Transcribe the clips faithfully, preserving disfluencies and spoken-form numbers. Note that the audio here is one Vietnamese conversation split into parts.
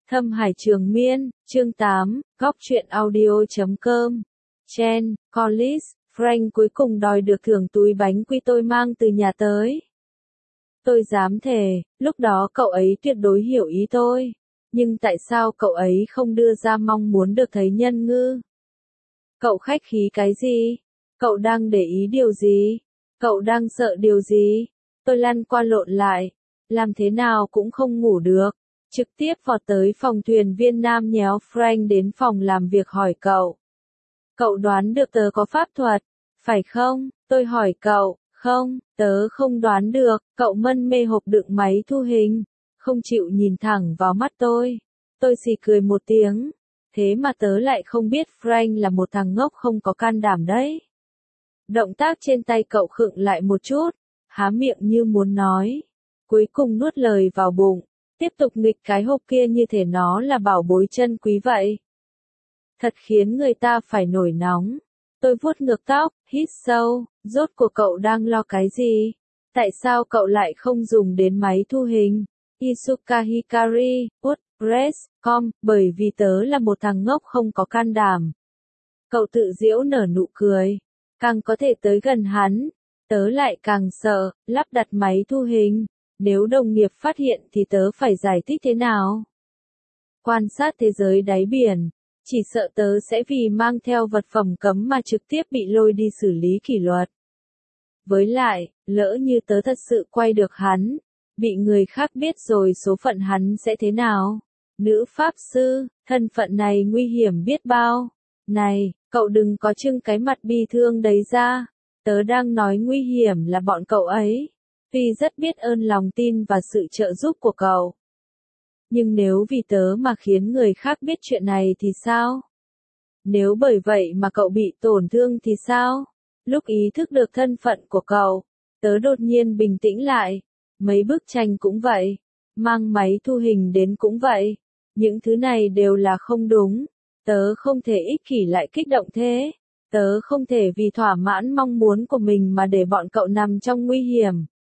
Thâm Hải Trường Miên, chương tám, góc truyện audio chấm com. Chen, Collis, Frank cuối cùng đòi được thưởng túi bánh quy tôi mang từ nhà tới. Tôi dám thề, lúc đó cậu ấy tuyệt đối hiểu ý tôi. Nhưng tại sao cậu ấy không đưa ra mong muốn được thấy nhân ngư? Cậu khách khí cái gì? Cậu đang để ý điều gì? Cậu đang sợ điều gì? Tôi lăn qua lộn lại, làm thế nào cũng không ngủ được. Trực tiếp vọt tới phòng thuyền viên nam nhéo Frank đến phòng làm việc hỏi cậu. Cậu đoán được tớ có pháp thuật, phải không? Tôi hỏi cậu, không, tớ không đoán được. Cậu mân mê hộp đựng máy thu hình, không chịu nhìn thẳng vào mắt tôi. Tôi xì cười một tiếng, thế mà tớ lại không biết Frank là một thằng ngốc không có can đảm đấy. Động tác trên tay cậu khựng lại một chút, há miệng như muốn nói, cuối cùng nuốt lời vào bụng. Tiếp tục nghịch cái hộp kia như thể nó là bảo bối chân quý vậy. Thật khiến người ta phải nổi nóng. Tôi vuốt ngược tóc, hít sâu, rốt cuộc cậu đang lo cái gì? Tại sao cậu lại không dùng đến máy thu hình? Isuka Hikari, WordPress chấm com, bởi vì tớ là một thằng ngốc không có can đảm. Cậu tự giễu nở nụ cười. Càng có thể tới gần hắn, tớ lại càng sợ, lắp đặt máy thu hình. Nếu đồng nghiệp phát hiện thì tớ phải giải thích thế nào? Quan sát thế giới đáy biển, chỉ sợ tớ sẽ vì mang theo vật phẩm cấm mà trực tiếp bị lôi đi xử lý kỷ luật. Với lại, lỡ như tớ thật sự quay được hắn, bị người khác biết rồi số phận hắn sẽ thế nào? Nữ pháp sư, thân phận này nguy hiểm biết bao. Này, cậu đừng có trưng cái mặt bi thương đấy ra. Tớ đang nói nguy hiểm là bọn cậu ấy. Tuy rất biết ơn lòng tin và sự trợ giúp của cậu. Nhưng nếu vì tớ mà khiến người khác biết chuyện này thì sao? Nếu bởi vậy mà cậu bị tổn thương thì sao? Lúc ý thức được thân phận của cậu, tớ đột nhiên bình tĩnh lại. Mấy bức tranh cũng vậy. Mang máy thu hình đến cũng vậy. Những thứ này đều là không đúng. Tớ không thể ích kỷ lại kích động thế. Tớ không thể vì thỏa mãn mong muốn của mình mà để bọn cậu nằm trong nguy hiểm.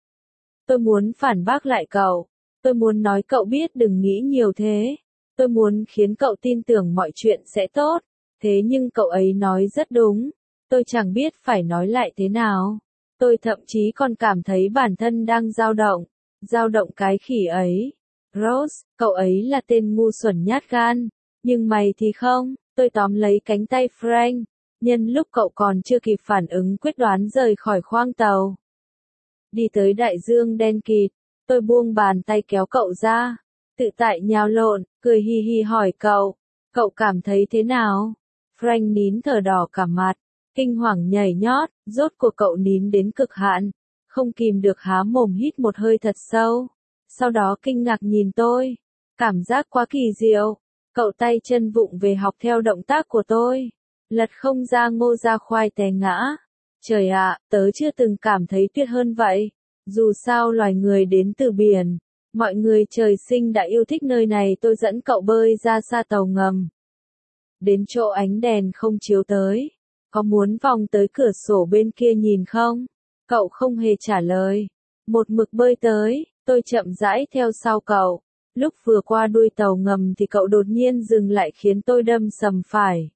Tôi muốn phản bác lại cậu. Tôi muốn nói cậu biết đừng nghĩ nhiều thế. Tôi muốn khiến cậu tin tưởng mọi chuyện sẽ tốt. Thế nhưng cậu ấy nói rất đúng. Tôi chẳng biết phải nói lại thế nào. Tôi thậm chí còn cảm thấy bản thân đang dao động. Dao động cái khỉ ấy. Rose, cậu ấy là tên ngu xuẩn nhát gan. Nhưng mày thì không. Tôi tóm lấy cánh tay Frank. Nhân lúc cậu còn chưa kịp phản ứng quyết đoán rời khỏi khoang tàu. Đi tới đại dương đen kịt, tôi buông bàn tay kéo cậu ra, tự tại nhào lộn, cười hi hi hỏi cậu, cậu cảm thấy thế nào? Frank nín thở đỏ cả mặt, kinh hoàng nhảy nhót, rốt cuộc cậu nín đến cực hạn, không kìm được há mồm hít một hơi thật sâu, sau đó kinh ngạc nhìn tôi, cảm giác quá kỳ diệu, cậu tay chân vụng về học theo động tác của tôi, lật không ra ngô ra khoai té ngã. Trời ạ, tớ chưa từng cảm thấy tuyệt hơn vậy. Dù sao loài người đến từ biển, mọi người trời sinh đã yêu thích nơi này. Tôi dẫn cậu bơi ra xa tàu ngầm. Đến chỗ ánh đèn không chiếu tới. Có muốn vòng tới cửa sổ bên kia nhìn không? Cậu không hề trả lời. Một mực bơi tới, tôi chậm rãi theo sau cậu. Lúc vừa qua đuôi tàu ngầm thì cậu đột nhiên dừng lại khiến tôi đâm sầm phải.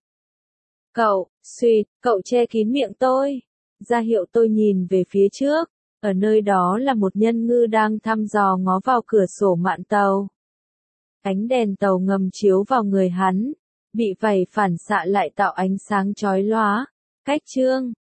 Cậu, suýt, cậu che kín miệng tôi. Ra hiệu tôi nhìn về phía trước, ở nơi đó là một nhân ngư đang thăm dò ngó vào cửa sổ mạn tàu. Ánh đèn tàu ngầm chiếu vào người hắn, bị vảy phản xạ lại tạo ánh sáng chói lóa. Cách chương,